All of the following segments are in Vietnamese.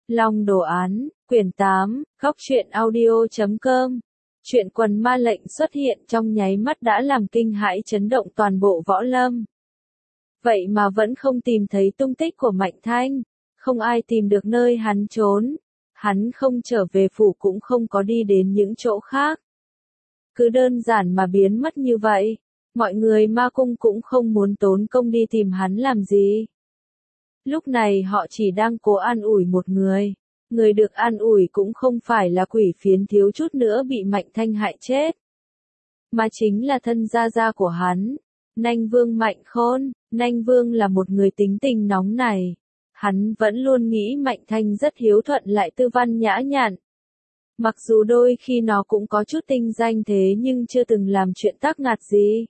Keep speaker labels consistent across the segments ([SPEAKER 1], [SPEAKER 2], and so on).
[SPEAKER 1] Long đồ án, quyển 8, góc truyện audio.com. Chuyện quần ma lệnh xuất hiện trong nháy mắt đã làm kinh hãi chấn động toàn bộ võ lâm. Vậy mà vẫn không tìm thấy tung tích của Mạnh Thanh, không ai tìm được nơi hắn trốn. Hắn không trở về phủ cũng không có đi đến những chỗ khác. Cứ đơn giản mà biến mất như vậy, mọi người ma cung cũng không muốn tốn công đi tìm hắn làm gì. Lúc này họ chỉ đang cố an ủi một người. Người được an ủi cũng không phải là quỷ phiến thiếu chút nữa bị Mạnh Thanh hại chết, mà chính là thân gia gia của hắn, Nanh Vương Mạnh Khôn. Nanh Vương là một người tính tình nóng này. Hắn vẫn luôn nghĩ Mạnh Thanh rất hiếu thuận lại tư văn nhã nhặn. Mặc dù đôi khi nó cũng có chút tinh danh thế nhưng chưa từng làm chuyện tác ngạt gì.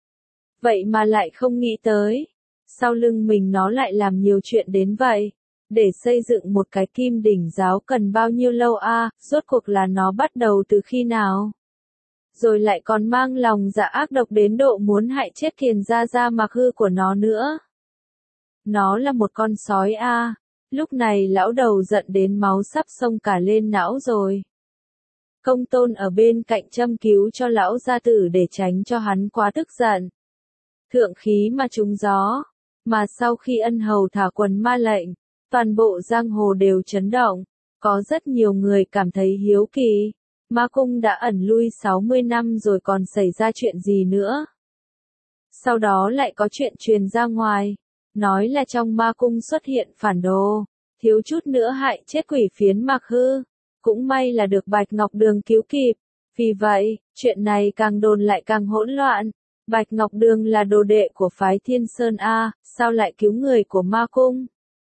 [SPEAKER 1] Vậy mà lại không nghĩ tới, sau lưng mình nó lại làm nhiều chuyện đến vậy. Để xây dựng một cái Kim Đỉnh giáo cần bao nhiêu lâu a? Rốt cuộc là nó bắt đầu từ khi nào? Rồi lại còn mang lòng dạ ác độc đến độ muốn hại chết Kiền gia gia Mạc Hư của nó nữa. Nó là một con sói a. Lúc này lão đầu giận đến máu sắp xông cả lên não rồi. Công tôn ở bên cạnh châm cứu cho lão gia tử để tránh cho hắn quá tức giận. Thượng khí mà trúng gió. Mà sau khi ân hầu thả quần ma lệnh, toàn bộ giang hồ đều chấn động. Có rất nhiều người cảm thấy hiếu kỳ. Ma cung đã ẩn lui 60 năm rồi còn xảy ra chuyện gì nữa? Sau đó lại có chuyện truyền ra ngoài. Nói là trong ma cung xuất hiện phản đồ. Thiếu chút nữa hại chết quỷ phiến Mạc Hư. Cũng may là được Bạch Ngọc Đường cứu kịp. Vì vậy, chuyện này càng đồn lại càng hỗn loạn. Bạch Ngọc Đường là đồ đệ của phái Thiên Sơn A, sao lại cứu người của ma cung?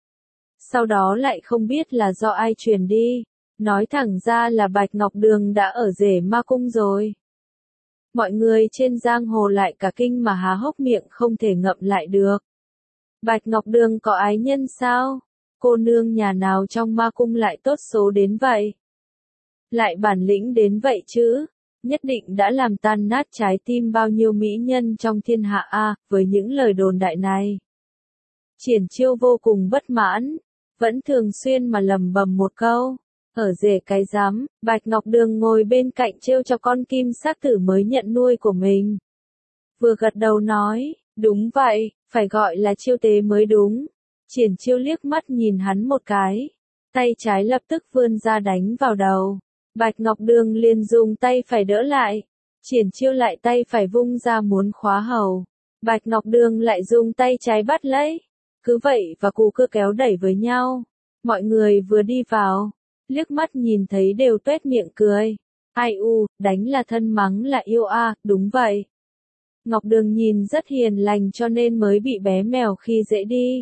[SPEAKER 1] Sau đó lại không biết là do ai truyền đi. Nói thẳng ra là Bạch Ngọc Đường đã ở rể ma cung rồi. Mọi người trên giang hồ lại cả kinh mà há hốc miệng không thể ngậm lại được. Bạch Ngọc Đường có ái nhân sao? Cô nương nhà nào trong ma cung lại tốt số đến vậy? Lại bản lĩnh đến vậy chứ? Nhất định đã làm tan nát trái tim bao nhiêu mỹ nhân trong thiên hạ a, với những lời đồn đại này. Triển Chiêu vô cùng bất mãn, vẫn thường xuyên mà lầm bầm một câu, ở rể cái rắm. Bạch Ngọc Đường ngồi bên cạnh trêu cho con kim sắc tử mới nhận nuôi của mình. Vừa gật đầu nói, đúng vậy, phải gọi là Chiêu tế mới đúng. Triển Chiêu liếc mắt nhìn hắn một cái, tay trái lập tức vươn ra đánh vào đầu. Bạch Ngọc Đường liền dùng tay phải đỡ lại. Triển Chiêu lại tay phải vung ra muốn khóa hầu. Bạch Ngọc Đường lại dùng tay trái bắt lấy. Cứ vậy và cú cưa kéo đẩy với nhau. Mọi người vừa đi vào, liếc mắt nhìn thấy đều tuét miệng cười. Ai u, đánh là thân mắng là yêu a, đúng vậy. Ngọc Đường nhìn rất hiền lành cho nên mới bị bé mèo khi dễ đi.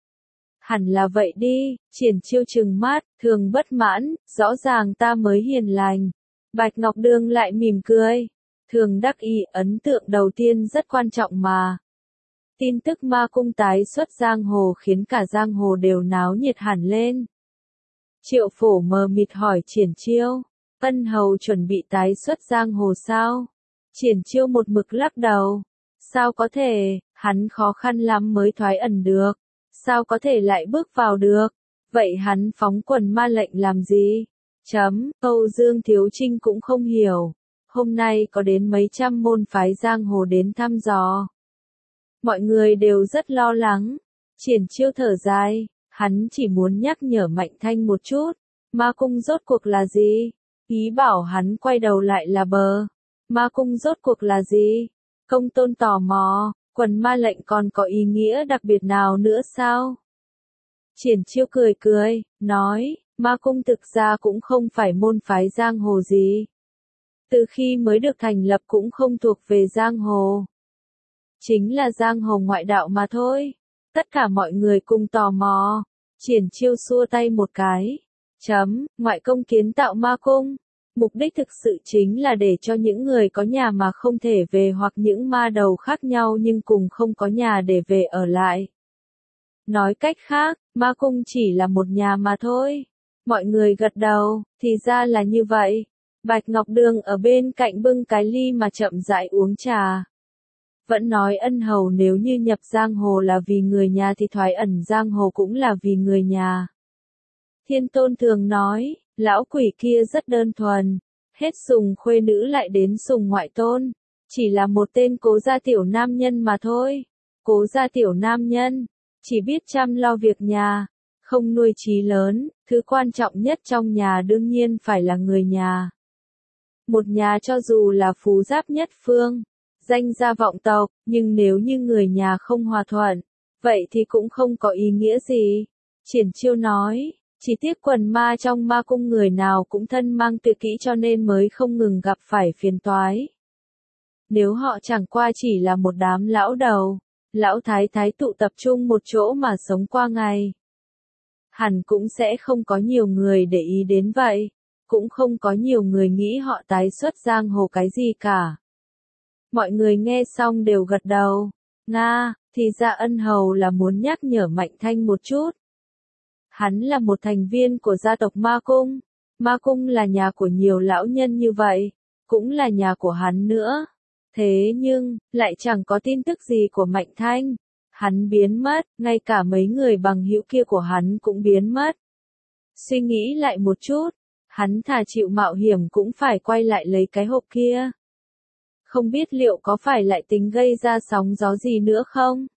[SPEAKER 1] Hẳn là vậy đi. Triển Chiêu trừng mắt, thường bất mãn, rõ ràng ta mới hiền lành. Bạch Ngọc Đường lại mỉm cười. Thường đắc ý, ấn tượng đầu tiên rất quan trọng mà. Tin tức ma cung tái xuất giang hồ khiến cả giang hồ đều náo nhiệt hẳn lên. Triệu Phổ mờ mịt hỏi Triển Chiêu, ân hầu chuẩn bị tái xuất giang hồ sao? Triển Chiêu một mực lắc đầu. Sao có thể, hắn khó khăn lắm mới thoái ẩn được. Sao có thể lại bước vào được? Vậy hắn phóng quần ma lệnh làm gì? Âu Dương Thiếu Trinh cũng không hiểu. Hôm nay có đến mấy trăm môn phái giang hồ đến thăm dò. Mọi người đều rất lo lắng. Triển Chiêu thở dài, hắn chỉ muốn nhắc nhở Mạnh Thanh một chút. Ma cung rốt cuộc là gì? Ý bảo hắn quay đầu lại là bờ. Ma cung rốt cuộc là gì? Công tôn tò mò. Quần ma lệnh còn có ý nghĩa đặc biệt nào nữa sao? Triển Chiêu cười cười, nói, ma cung thực ra cũng không phải môn phái giang hồ gì. Từ khi mới được thành lập cũng không thuộc về giang hồ. Chính là giang hồ ngoại đạo mà thôi. Tất cả mọi người cùng tò mò. Triển Chiêu xua tay một cái. Ngoại công kiến tạo ma cung. Mục đích thực sự chính là để cho những người có nhà mà không thể về hoặc những ma đầu khác nhau nhưng cùng không có nhà để về ở lại. Nói cách khác, ma cung chỉ là một nhà mà thôi. Mọi người gật đầu, thì ra là như vậy. Bạch Ngọc Đường ở bên cạnh bưng cái ly mà chậm rãi uống trà. Vẫn nói ân hầu nếu như nhập giang hồ là vì người nhà thì thoái ẩn giang hồ cũng là vì người nhà. Thiên Tôn thường nói, lão quỷ kia rất đơn thuần, hết sùng khuê nữ lại đến sùng ngoại tôn, chỉ là một tên cố gia tiểu nam nhân mà thôi. Cố gia tiểu nam nhân, chỉ biết chăm lo việc nhà, không nuôi chí lớn, thứ quan trọng nhất trong nhà đương nhiên phải là người nhà. Một nhà cho dù là phú giáp nhất phương, danh gia vọng tộc, nhưng nếu như người nhà không hòa thuận, vậy thì cũng không có ý nghĩa gì. Triển Chiêu nói, chỉ tiếc quần ma trong ma cung người nào cũng thân mang tuyệt kỹ cho nên mới không ngừng gặp phải phiền toái. Nếu họ chẳng qua chỉ là một đám lão đầu, lão thái thái tụ tập trung một chỗ mà sống qua ngày, hẳn cũng sẽ không có nhiều người để ý đến vậy, cũng không có nhiều người nghĩ họ tái xuất giang hồ cái gì cả. Mọi người nghe xong đều gật đầu. Nga, thì ra Ân Hầu là muốn nhắc nhở Mạnh Thanh một chút. Hắn là một thành viên của gia tộc Ma Cung. Ma Cung là nhà của nhiều lão nhân như vậy, cũng là nhà của hắn nữa. Thế nhưng, lại chẳng có tin tức gì của Mạnh Thanh. Hắn biến mất, ngay cả mấy người bằng hữu kia của hắn cũng biến mất. Suy nghĩ lại một chút, hắn thà chịu mạo hiểm cũng phải quay lại lấy cái hộp kia. Không biết liệu có phải lại tính gây ra sóng gió gì nữa không?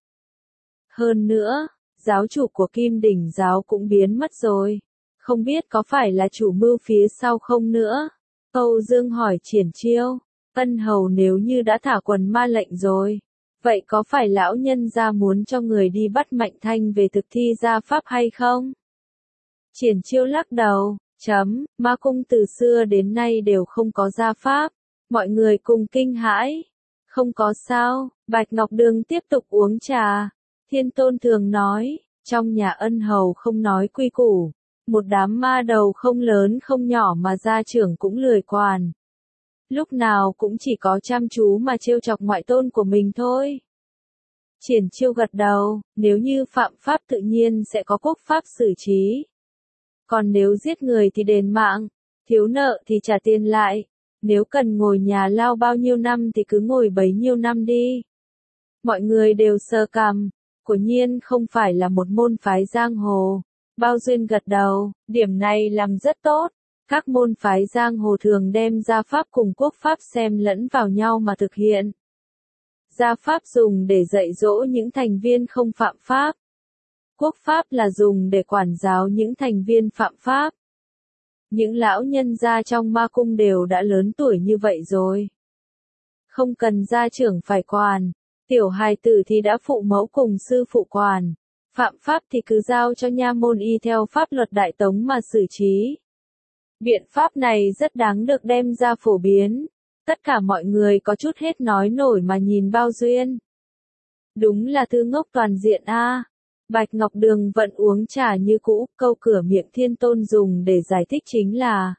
[SPEAKER 1] Hơn nữa, giáo chủ của Kim Đỉnh giáo cũng biến mất rồi. Không biết có phải là chủ mưu phía sau không nữa? Âu Dương hỏi Triển Chiêu, Ân Hầu nếu như đã thả quần ma lệnh rồi, vậy có phải lão nhân gia muốn cho người đi bắt Mạnh Thanh về thực thi gia pháp hay không? Triển Chiêu lắc đầu, Ma cung từ xưa đến nay đều không có gia pháp. Mọi người cùng kinh hãi. Không có sao, Bạch Ngọc Đường tiếp tục uống trà. Thiên Tôn thường nói, trong nhà Ân Hầu không nói quy củ. Một đám ma đầu không lớn không nhỏ mà gia trưởng cũng lười quản. Lúc nào cũng chỉ có chăm chú mà trêu chọc ngoại tôn của mình thôi. Triển Chiêu gật đầu, nếu như phạm pháp tự nhiên sẽ có quốc pháp xử trí. Còn nếu giết người thì đền mạng, thiếu nợ thì trả tiền lại. Nếu cần ngồi nhà lao bao nhiêu năm thì cứ ngồi bấy nhiêu năm đi. Mọi người đều sờ cằm, quả nhiên không phải là một môn phái giang hồ. Bao Duyên gật đầu, điểm này làm rất tốt. Các môn phái giang hồ thường đem gia pháp cùng quốc pháp xem lẫn vào nhau mà thực hiện. Gia pháp dùng để dạy dỗ những thành viên không phạm pháp. Quốc pháp là dùng để quản giáo những thành viên phạm pháp. Những lão nhân gia trong ma cung đều đã lớn tuổi như vậy rồi. Không cần gia trưởng phải quản, tiểu hài tử thì đã phụ mẫu cùng sư phụ quản. Phạm pháp thì cứ giao cho nha môn y theo pháp luật Đại Tống mà xử trí. Biện pháp này rất đáng được đem ra phổ biến. Tất cả mọi người có chút hết nói nổi mà nhìn Bao Duyên. Đúng là thứ ngốc toàn diện a. Bạch Ngọc Đường vẫn uống trà như cũ, câu cửa miệng Thiên Tôn dùng để giải thích chính là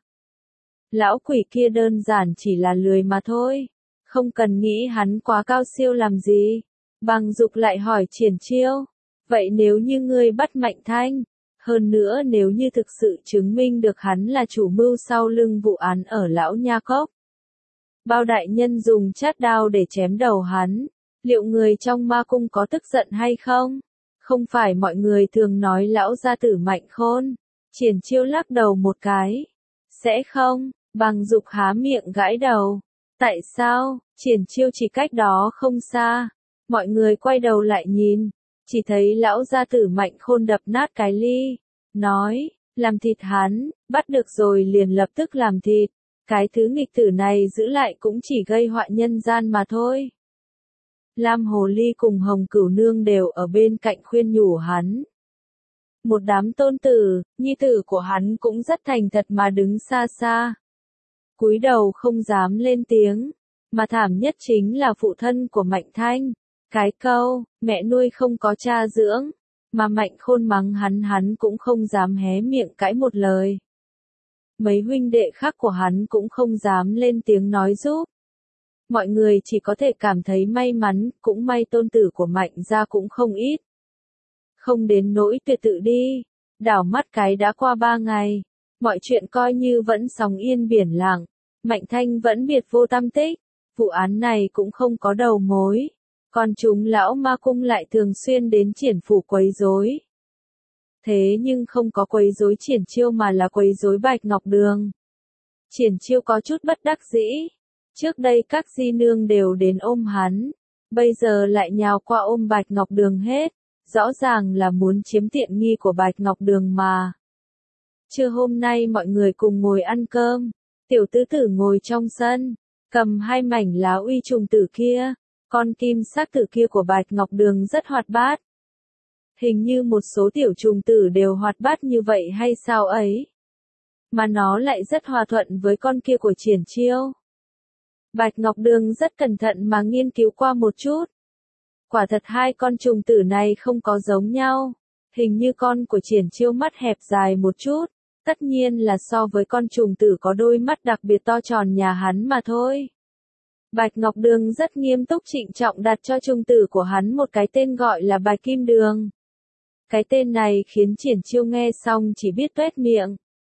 [SPEAKER 1] lão quỷ kia đơn giản chỉ là lười mà thôi, không cần nghĩ hắn quá cao siêu làm gì. Bằng Dục lại hỏi Triển Chiêu, vậy nếu như ngươi bắt Mạnh Thanh, hơn nữa nếu như thực sự chứng minh được hắn là chủ mưu sau lưng vụ án ở Lão Nha Cốc, Bao đại nhân dùng chát đao để chém đầu hắn, liệu người trong ma cung có tức giận hay không? Không phải mọi người thường nói lão gia tử mạnh khôn. Triển Chiêu lắc đầu một cái. Sẽ không, Bằng Dục há miệng gãi đầu. Tại sao? Triển Chiêu chỉ cách đó không xa. Mọi người quay đầu lại nhìn. Chỉ thấy lão gia tử mạnh khôn đập nát cái ly. Nói, làm thịt hắn, bắt được rồi liền lập tức làm thịt. Cái thứ nghịch tử này giữ lại cũng chỉ gây họa nhân gian mà thôi. Lam Hồ Ly cùng Hồng Cửu Nương đều ở bên cạnh khuyên nhủ hắn. Một đám tôn tử, nhi tử của hắn cũng rất thành thật mà đứng xa xa. Cúi đầu không dám lên tiếng, mà thảm nhất chính là phụ thân của Mạnh Thanh. Cái câu, mẹ nuôi không có cha dưỡng, mà Mạnh Khôn mắng hắn cũng không dám hé miệng cãi một lời. Mấy huynh đệ khác của hắn cũng không dám lên tiếng nói giúp. Mọi người chỉ có thể cảm thấy may mắn, cũng may tôn tử của Mạnh gia cũng không ít. Không đến nỗi tuyệt tự đi, đảo mắt cái đã qua 3 ngày, mọi chuyện coi như vẫn sóng yên biển lặng, Mạnh Thanh vẫn biệt vô tăm tích, vụ án này cũng không có đầu mối, còn chúng lão ma cung lại thường xuyên đến Triển phủ quấy rối. Thế nhưng không có quấy rối Triển Chiêu mà là quấy rối Bạch Ngọc Đường. Triển Chiêu có chút bất đắc dĩ. Trước đây các di nương đều đến ôm hắn, bây giờ lại nhào qua ôm Bạch Ngọc Đường hết, rõ ràng là muốn chiếm tiện nghi của Bạch Ngọc Đường mà. Trưa hôm nay mọi người cùng ngồi ăn cơm, tiểu tứ tử ngồi trong sân, cầm 2 mảnh lá uy trùng tử kia, con kim sắc tử kia của Bạch Ngọc Đường rất hoạt bát. Hình như một số tiểu trùng tử đều hoạt bát như vậy hay sao ấy? Mà nó lại rất hòa thuận với con kia của Triển Chiêu. Bạch Ngọc Đường rất cẩn thận mà nghiên cứu qua một chút. Quả thật 2 con trùng tử này không có giống nhau. Hình như con của Triển Chiêu mắt hẹp dài một chút, tất nhiên là so với con trùng tử có đôi mắt đặc biệt to tròn nhà hắn mà thôi. Bạch Ngọc Đường rất nghiêm túc trịnh trọng đặt cho trùng tử của hắn một cái tên gọi là Bạch Kim Đường. Cái tên này khiến Triển Chiêu nghe xong chỉ biết tuét miệng.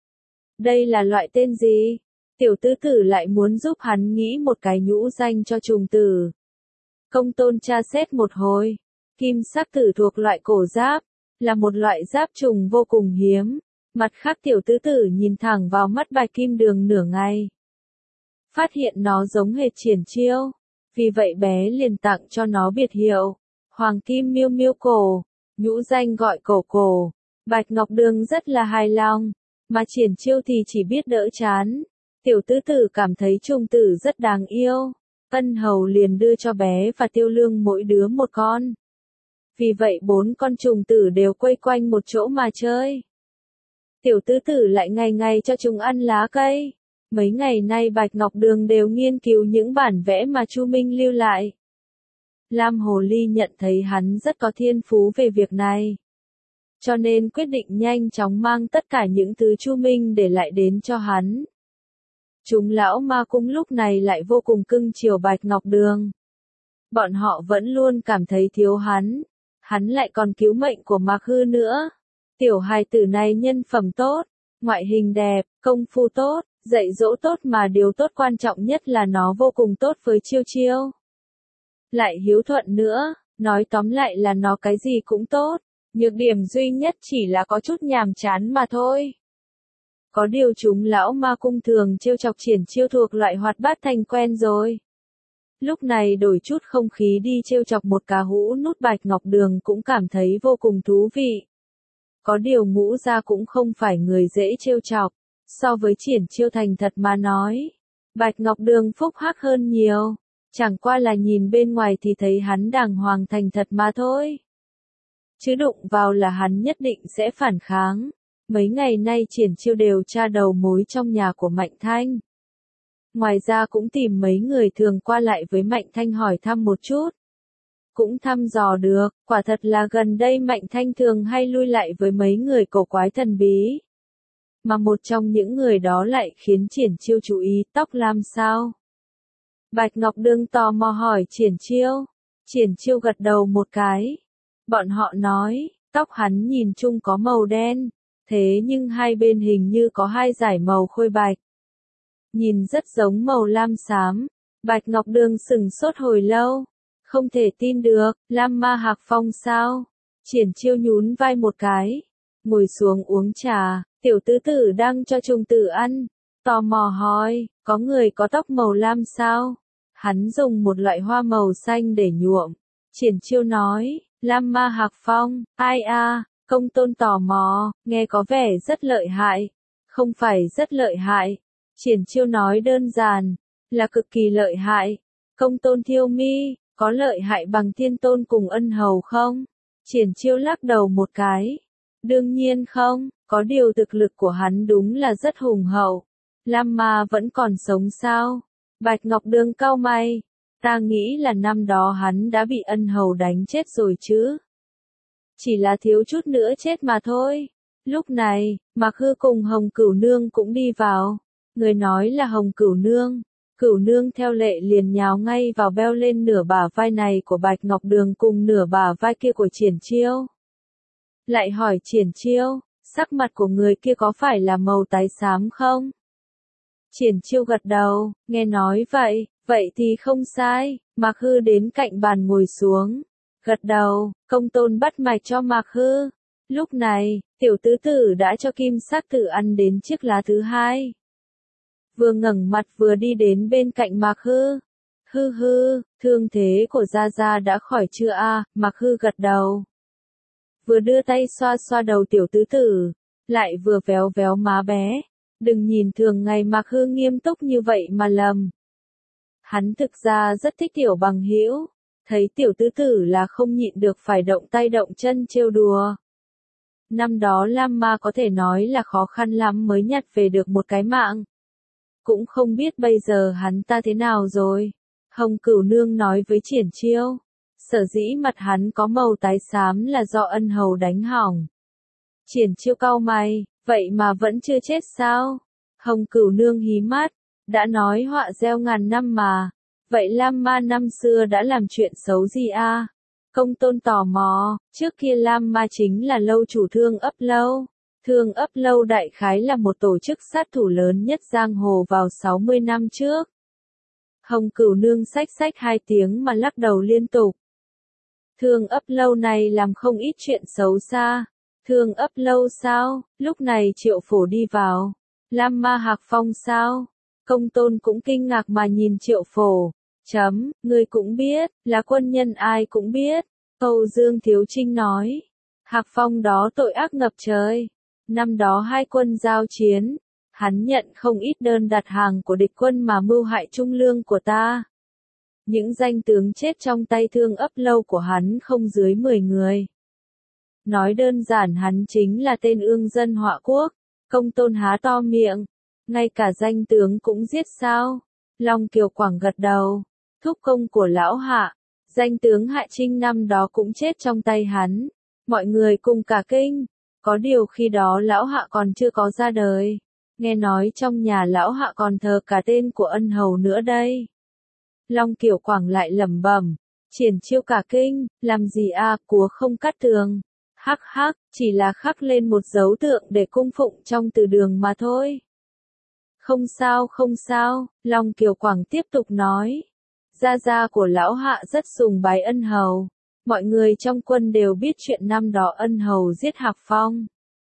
[SPEAKER 1] Đây là loại tên gì? Tiểu tứ tử lại muốn giúp hắn nghĩ một cái nhũ danh cho trùng tử. Công tôn tra xét một hồi. Kim sắc tử thuộc loại cổ giáp, là một loại giáp trùng vô cùng hiếm. Mặt khác tiểu tứ tử nhìn thẳng vào mắt Bạch Kim Đường nửa ngày. Phát hiện nó giống hệt Triển Chiêu. Vì vậy bé liền tặng cho nó biệt hiệu. Hoàng Kim Miêu Miêu Cổ. Nhũ danh gọi Cổ Cổ. Bạch Ngọc Đường rất là hài lòng. Mà Triển Chiêu thì chỉ biết đỡ chán. Tiểu tứ tử cảm thấy trùng tử rất đáng yêu. Ân hầu liền đưa cho bé và Tiêu Lương mỗi đứa một con. Vì vậy 4 con trùng tử đều quây quanh một chỗ mà chơi. Tiểu tứ tử lại ngày ngày cho chúng ăn lá cây. Mấy ngày nay Bạch Ngọc Đường đều nghiên cứu những bản vẽ mà Chu Minh lưu lại. Lam Hồ Ly nhận thấy hắn rất có thiên phú về việc này. Cho nên quyết định nhanh chóng mang tất cả những thứ Chu Minh để lại đến cho hắn. Chúng lão ma cung lúc này lại vô cùng cưng chiều Bạch Ngọc Đường. Bọn họ vẫn luôn cảm thấy thiếu hắn lại còn cứu mệnh của Mạc Hư nữa. Tiểu hài tử này nhân phẩm tốt, ngoại hình đẹp, công phu tốt, dạy dỗ tốt mà điều tốt quan trọng nhất là nó vô cùng tốt với Chiêu Chiêu. Lại hiếu thuận nữa, nói tóm lại là nó cái gì cũng tốt, nhược điểm duy nhất chỉ là có chút nhàm chán mà thôi. Có điều chúng lão ma cung thường trêu chọc Triển Chiêu thuộc loại hoạt bát thành quen rồi. Lúc này đổi chút không khí đi trêu chọc một cá hũ nút Bạch Ngọc Đường cũng cảm thấy vô cùng thú vị. Có điều Ngũ Gia cũng không phải người dễ trêu chọc, so với Triển Chiêu thành thật mà nói. Bạch Ngọc Đường phúc hắc hơn nhiều, chẳng qua là nhìn bên ngoài thì thấy hắn đàng hoàng thành thật mà thôi. Chứ đụng vào là hắn nhất định sẽ phản kháng. Mấy ngày nay Triển Chiêu đều tra đầu mối trong nhà của Mạnh Thanh. Ngoài ra cũng tìm mấy người thường qua lại với Mạnh Thanh hỏi thăm một chút. Cũng thăm dò được, quả thật là gần đây Mạnh Thanh thường hay lui lại với mấy người cổ quái thần bí. Mà một trong những người đó lại khiến Triển Chiêu chú ý tóc lam sao. Bạch Ngọc Đường tò mò hỏi Triển Chiêu. Triển Chiêu gật đầu một cái. Bọn họ nói, tóc hắn nhìn chung có màu đen, thế nhưng hai bên hình như có 2 dải màu khôi bạch. Nhìn rất giống màu lam xám. Bạch Ngọc Đường sững sốt hồi lâu. Không thể tin được, Lam Ma Hạc Phong sao? Triển Chiêu nhún vai một cái. Ngồi xuống uống trà, tiểu tứ tử đang cho trùng tử ăn. Tò mò hỏi, có người có tóc màu lam sao? Hắn dùng một loại hoa màu xanh để nhuộm. Triển Chiêu nói, Lam Ma Hạc Phong, ai a? Công Tôn tò mò, nghe có vẻ rất lợi hại. Không phải rất lợi hại. Triển Chiêu nói đơn giản, là cực kỳ lợi hại. Công Tôn Thiêu Mi, có lợi hại bằng Thiên Tôn cùng Ân Hầu không? Triển Chiêu lắc đầu một cái. Đương nhiên không, có điều thực lực của hắn đúng là rất hùng hậu. Lam Ma vẫn còn sống sao? Bạch Ngọc Đường cau mày. Ta nghĩ là năm đó hắn đã bị Ân Hầu đánh chết rồi chứ. Chỉ là thiếu chút nữa chết mà thôi. Lúc này, Mạc Hư cùng Hồng Cửu Nương cũng đi vào. Người nói là Hồng Cửu Nương. Cửu Nương theo lệ liền nhào ngay vào beo lên nửa bả vai này của Bạch Ngọc Đường cùng nửa bả vai kia của Triển Chiêu. Lại hỏi Triển Chiêu, sắc mặt của người kia có phải là màu tái xám không? Triển Chiêu gật đầu, nghe nói vậy, vậy thì không sai. Mạc Hư đến cạnh bàn ngồi xuống. Gật đầu, Công Tôn bắt mạch cho Mạc Hư. Lúc này, tiểu tứ tử đã cho kim sắc tử ăn đến chiếc lá thứ hai. Vừa ngẩng mặt vừa đi đến bên cạnh Mạc Hư. Hư hư, thương thế của Gia Gia đã khỏi chưa a? Mạc Hư gật đầu. Vừa đưa tay xoa xoa đầu tiểu tứ tử, lại vừa véo véo má bé. Đừng nhìn thường ngày Mạc Hư nghiêm túc như vậy mà lầm. Hắn thực ra rất thích tiểu bằng hữu, thấy tiểu tứ tử là không nhịn được phải động tay động chân trêu đùa. Năm đó Lam Ma có thể nói là khó khăn lắm mới nhặt về được một cái mạng. Cũng không biết bây giờ hắn ta thế nào rồi. Hồng Cửu Nương nói với Triển Chiêu. Sở dĩ mặt hắn có màu tái xám là do ân hầu đánh hỏng. Triển Chiêu cau mày, vậy mà vẫn chưa chết sao? Hồng Cửu Nương hí mắt, đã nói họa gieo ngàn năm mà. Vậy Lam Ma năm xưa đã làm chuyện xấu gì a? Công Tôn tò mò, trước kia Lam Ma chính là lâu chủ Thương Ấp Lâu. Thương Ấp Lâu đại khái là một tổ chức sát thủ lớn nhất giang hồ vào 60 năm trước. Hồng Cửu Nương xách xách hai tiếng mà lắc đầu liên tục. Thương Ấp Lâu này làm không ít chuyện xấu xa. Thương Ấp Lâu sao? Lúc này Triệu Phổ đi vào. Lam Ma Hạc Phong sao? Công Tôn cũng kinh ngạc mà nhìn Triệu Phổ. Người cũng biết, là quân nhân ai cũng biết. Âu Dương Thiếu Trinh nói. Hạc Phong đó tội ác ngập trời. Năm đó hai quân giao chiến, hắn nhận không ít đơn đặt hàng của địch quân mà mưu hại trung lương của ta. Những danh tướng chết trong tay Thương Ấp Lâu của hắn không dưới 10 người. Nói đơn giản hắn chính là tên ương dân họa quốc. Công Tôn há to miệng. Ngay cả danh tướng cũng giết sao? Long Kiều Quảng gật đầu. Thúc công của lão Hạ. Danh tướng Hạ Trinh năm đó cũng chết trong tay hắn. Mọi người cùng cả kinh. Có điều khi đó lão Hạ còn chưa có ra đời. Nghe nói trong nhà lão Hạ còn thờ cả tên của ân hầu nữa đây. Long Kiều Quảng lại lẩm bẩm. Triển Chiêu cả kinh, làm gì a, cúa không cắt tường. Hắc hắc, chỉ là khắc lên một dấu tượng để cung phụng trong từ đường mà thôi. Không sao, Long Kiều Quảng tiếp tục nói. Gia gia của lão Hạ rất sùng bái ân hầu. Mọi người trong quân đều biết chuyện năm đó ân hầu giết Hạc Phong.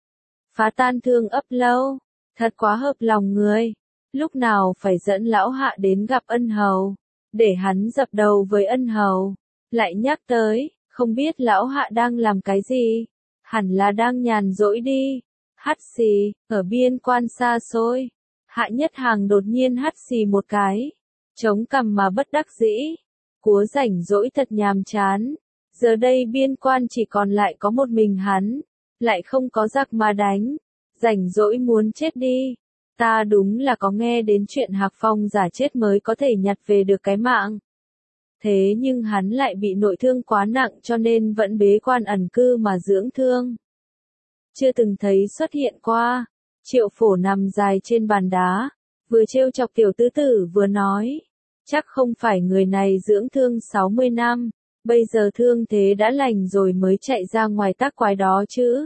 [SPEAKER 1] Phá tan Thương Ấp Lâu. Thật quá hợp lòng người. Lúc nào phải dẫn lão Hạ đến gặp ân hầu. Để hắn dập đầu với ân hầu. Lại nhắc tới, không biết lão Hạ đang làm cái gì. Hẳn là đang nhàn rỗi đi. Hắt xì, ở biên quan xa xôi. Hạ Nhất Hàng đột nhiên hắt xì một cái. Chống cằm mà bất đắc dĩ. Cúa rảnh rỗi thật nhàm chán. Giờ đây biên quan chỉ còn lại có một mình hắn. Lại không có giặc mà đánh. Rảnh rỗi muốn chết đi. Ta đúng là có nghe đến chuyện Hạc Phong giả chết mới có thể nhặt về được cái mạng. Thế nhưng hắn lại bị nội thương quá nặng cho nên vẫn bế quan ẩn cư mà dưỡng thương. Chưa từng thấy xuất hiện qua. Triệu Phổ nằm dài trên bàn đá. Vừa trêu chọc tiểu tứ tử vừa nói. Chắc không phải người này dưỡng thương 60 năm. Bây giờ thương thế đã lành rồi mới chạy ra ngoài tác quái đó chứ.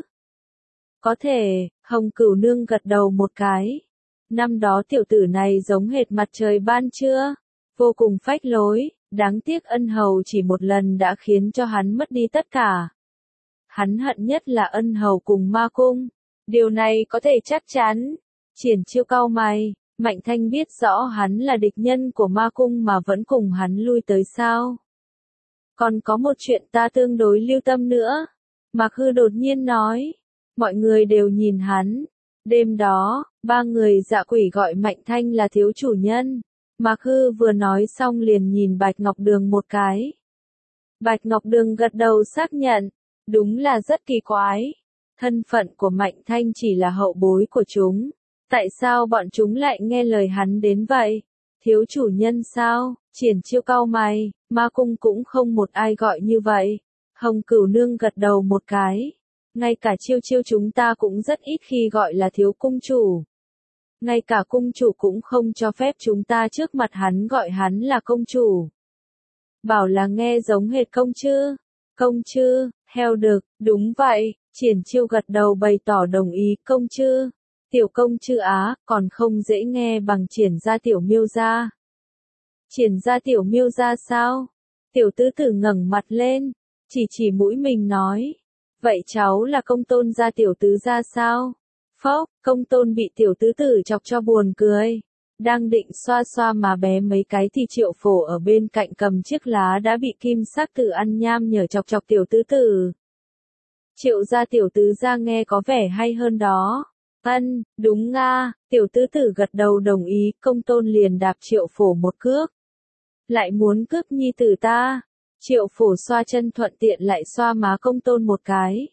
[SPEAKER 1] Có thể, Hồng Cửu Nương gật đầu một cái. Năm đó tiểu tử này giống hệt mặt trời ban trưa. Vô cùng phách lối, đáng tiếc ân hầu chỉ một lần đã khiến cho hắn mất đi tất cả. Hắn hận nhất là ân hầu cùng ma cung. Điều này có thể chắc chắn. Triển Chiêu cau mày, Mạnh Thanh biết rõ hắn là địch nhân của ma cung mà vẫn cùng hắn lui tới sao. Còn có một chuyện ta tương đối lưu tâm nữa. Mạc Hư đột nhiên nói. Mọi người đều nhìn hắn. Đêm đó, ba người dạ quỷ gọi Mạnh Thanh là thiếu chủ nhân. Mạc Hư vừa nói xong liền nhìn Bạch Ngọc Đường một cái. Bạch Ngọc Đường gật đầu xác nhận. Đúng là rất kỳ quái. Thân phận của Mạnh Thanh chỉ là hậu bối của chúng. Tại sao bọn chúng lại nghe lời hắn đến vậy? Thiếu chủ nhân sao? Triển Chiêu cau mày, ma cung cũng không một ai gọi như vậy. Hồng Cửu Nương gật đầu một cái. Ngay cả Chiêu Chiêu chúng ta cũng rất ít khi gọi là thiếu cung chủ. Ngay cả cung chủ cũng không cho phép chúng ta trước mặt hắn gọi hắn là công chủ. Bảo là nghe giống hệt công chư. Công chư, heo đực, đúng vậy. Triển Chiêu gật đầu bày tỏ đồng ý. Công chư, tiểu công chư á, còn không dễ nghe bằng Triển gia tiểu miêu gia. Triển gia tiểu miêu gia sao? Tiểu tứ tử ngẩng mặt lên, chỉ mũi mình nói. Vậy cháu là công tôn gia tiểu tứ gia sao? Phốc, công tôn bị tiểu tứ tử chọc cho buồn cười. Đang định xoa xoa má bé mấy cái thì Triệu Phổ ở bên cạnh cầm chiếc lá đã bị kim sắc tử ăn nham nhở chọc chọc tiểu tứ tử. Triệu gia tiểu tứ gia nghe có vẻ hay hơn đó. Ân, đúng nga, tiểu tứ tử gật đầu đồng ý, công tôn liền đạp Triệu Phổ một cước. Lại muốn cướp nhi tử ta. Triệu Phổ xoa chân thuận tiện lại xoa má công tôn một cái.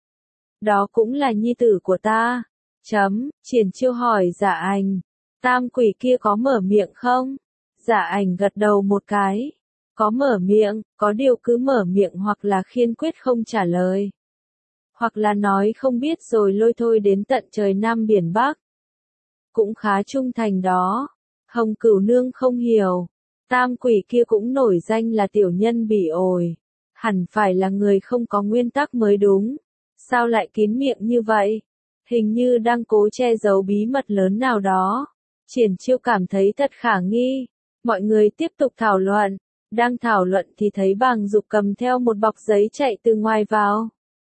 [SPEAKER 1] Đó cũng là nhi tử của ta. Triển Chiêu hỏi Dạ Ảnh. Tam quỷ kia có mở miệng không? Dạ Ảnh gật đầu một cái. Có mở miệng, có điều cứ mở miệng hoặc là kiên quyết không trả lời. Hoặc là nói không biết rồi lôi thôi đến tận trời Nam biển Bắc. Cũng khá trung thành đó. Hồng Cửu Nương không hiểu. Tam quỷ kia cũng nổi danh là tiểu nhân bỉ ổi. Hẳn phải là người không có nguyên tắc mới đúng. Sao lại kín miệng như vậy? Hình như đang cố che giấu bí mật lớn nào đó. Triển Chiêu cảm thấy thật khả nghi. Mọi người tiếp tục thảo luận. Đang thảo luận thì thấy Bàng Dục cầm theo một bọc giấy chạy từ ngoài vào.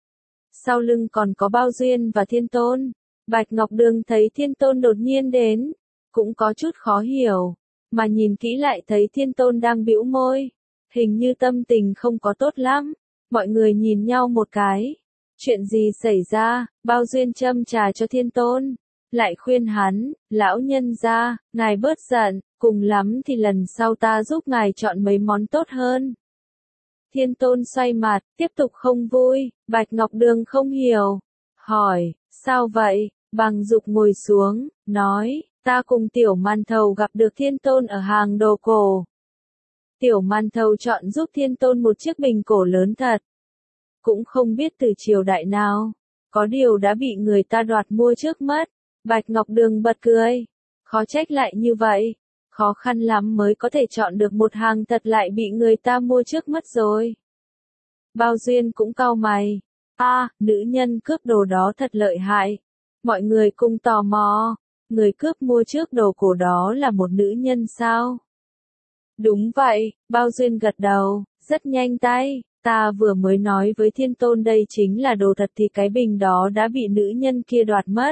[SPEAKER 1] Sau lưng còn có Bao Duyên và Thiên Tôn. Bạch Ngọc Đường thấy Thiên Tôn đột nhiên đến. Cũng có chút khó hiểu. Mà nhìn kỹ lại thấy Thiên Tôn đang bĩu môi. Hình như tâm tình không có tốt lắm. Mọi người nhìn nhau một cái. Chuyện gì xảy ra? Bao Duyên châm trà cho Thiên Tôn. Lại khuyên hắn, lão nhân gia, ngài bớt giận, cùng lắm thì lần sau ta giúp ngài chọn mấy món tốt hơn. Thiên Tôn xoay mặt, tiếp tục không vui. Bạch Ngọc Đường không hiểu. Hỏi, sao vậy? Bàng Dục ngồi xuống, nói, ta cùng Tiểu Man Thầu gặp được Thiên Tôn ở hàng đồ cổ. Tiểu Man Thầu chọn giúp Thiên Tôn một chiếc bình cổ lớn thật. Cũng không biết từ triều đại nào. Có điều đã bị người ta đoạt mua trước mất. Bạch Ngọc Đường bật cười. Khó trách lại như vậy. Khó khăn lắm mới có thể chọn được một hàng thật lại bị người ta mua trước mất rồi. Bao Duyên cũng cau mày. Nữ nhân cướp đồ đó thật lợi hại. Mọi người cùng tò mò. Người cướp mua trước đồ cổ đó là một nữ nhân sao? Đúng vậy, Bao Duyên gật đầu, rất nhanh tay. Ta vừa mới nói với Thiên Tôn đây chính là đồ thật thì cái bình đó đã bị nữ nhân kia đoạt mất.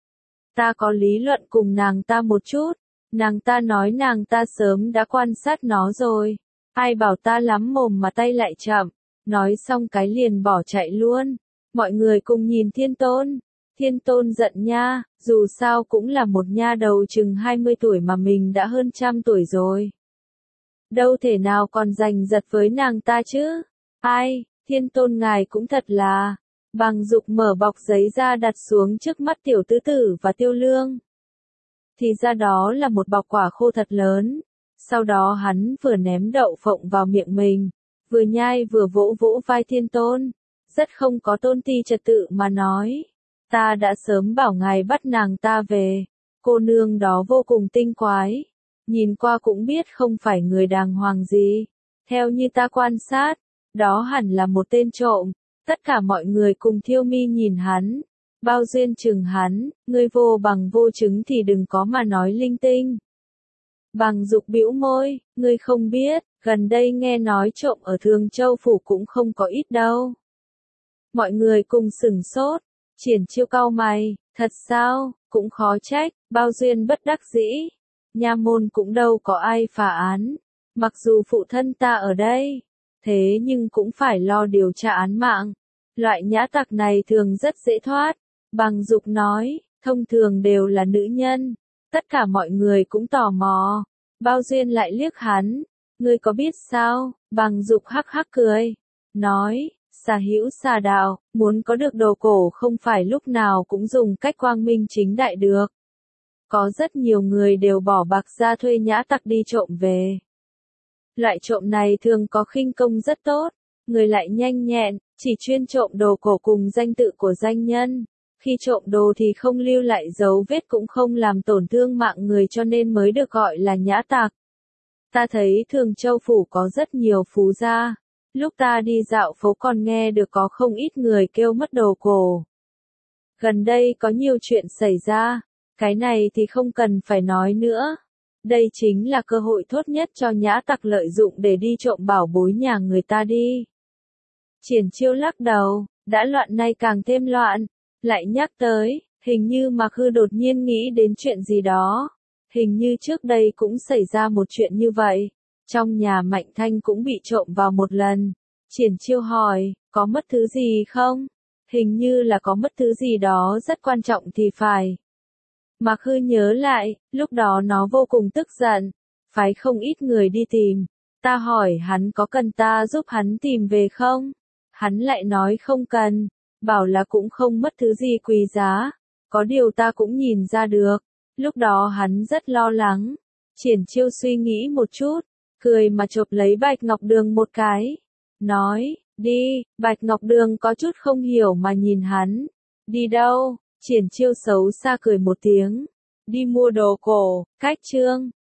[SPEAKER 1] Ta có lý luận cùng nàng ta một chút. Nàng ta nói nàng ta sớm đã quan sát nó rồi. Ai bảo ta lắm mồm mà tay lại chậm. Nói xong cái liền bỏ chạy luôn. Mọi người cùng nhìn Thiên Tôn. Thiên Tôn giận nha, dù sao cũng là một nha đầu chừng 20 tuổi mà mình đã hơn 100 tuổi rồi. Đâu thể nào còn giành giật với nàng ta chứ. Ai, Thiên Tôn ngài cũng thật là. Bàng Dục mở bọc giấy ra đặt xuống trước mắt Tiểu Tứ Tử và Tiêu Lương. Thì ra đó là một bọc quả khô thật lớn. Sau đó hắn vừa ném đậu phộng vào miệng mình, vừa nhai vừa vỗ vỗ vai Thiên Tôn. Rất không có tôn ti trật tự mà nói. Ta đã sớm bảo ngài bắt nàng ta về. Cô nương đó vô cùng tinh quái. Nhìn qua cũng biết không phải người đàng hoàng gì. Theo như ta quan sát, đó hẳn là một tên trộm. Tất cả mọi người cùng thiêu mi nhìn hắn. Bao Duyên chừng hắn, ngươi vô bằng vô chứng thì đừng có mà nói linh tinh. Bàng Dục bĩu môi, ngươi không biết, gần đây nghe nói trộm ở Thường Châu Phủ cũng không có ít đâu. Mọi người cùng sửng sốt. Triển Chiêu cau mày, thật sao, cũng khó trách. Bao Duyên bất đắc dĩ. Nha môn cũng đâu có ai phá án. Mặc dù phụ thân ta ở đây, thế nhưng cũng phải lo điều tra án mạng. Loại nhã tặc này thường rất dễ thoát. Bàng Dục nói, thông thường đều là nữ nhân. Tất cả mọi người cũng tò mò. Bao Duyên lại liếc hắn. Ngươi có biết sao? Bàng Dục hắc hắc cười. Nói, xà hữu xà đạo, muốn có được đồ cổ không phải lúc nào cũng dùng cách quang minh chính đại được. Có rất nhiều người đều bỏ bạc ra thuê nhã tặc đi trộm về. Loại trộm này thường có khinh công rất tốt, người lại nhanh nhẹn, chỉ chuyên trộm đồ cổ cùng danh tự của danh nhân. Khi trộm đồ thì không lưu lại dấu vết cũng không làm tổn thương mạng người cho nên mới được gọi là nhã tặc. Ta thấy Thường Châu Phủ có rất nhiều phú gia. Lúc ta đi dạo phố còn nghe được có không ít người kêu mất đồ cổ. Gần đây có nhiều chuyện xảy ra. Cái này thì không cần phải nói nữa. Đây chính là cơ hội tốt nhất cho nhã tặc lợi dụng để đi trộm bảo bối nhà người ta đi. Triển Chiêu lắc đầu, đã loạn nay càng thêm loạn. Lại nhắc tới, hình như Mạc Hư đột nhiên nghĩ đến chuyện gì đó. Hình như trước đây cũng xảy ra một chuyện như vậy. Trong nhà Mạnh Thanh cũng bị trộm vào một lần. Triển Chiêu hỏi, có mất thứ gì không? Hình như là có mất thứ gì đó rất quan trọng thì phải. Mạc Hư nhớ lại, lúc đó nó vô cùng tức giận. Phái không ít người đi tìm. Ta hỏi hắn có cần ta giúp hắn tìm về không? Hắn lại nói không cần. Bảo là cũng không mất thứ gì quý giá. Có điều ta cũng nhìn ra được. Lúc đó hắn rất lo lắng. Triển Chiêu suy nghĩ một chút. Cười mà chộp lấy Bạch Ngọc Đường một cái. Nói, đi, Bạch Ngọc Đường có chút không hiểu mà nhìn hắn. Đi đâu? Triển Chiêu xấu xa cười một tiếng. Đi mua đồ cổ, cách chương.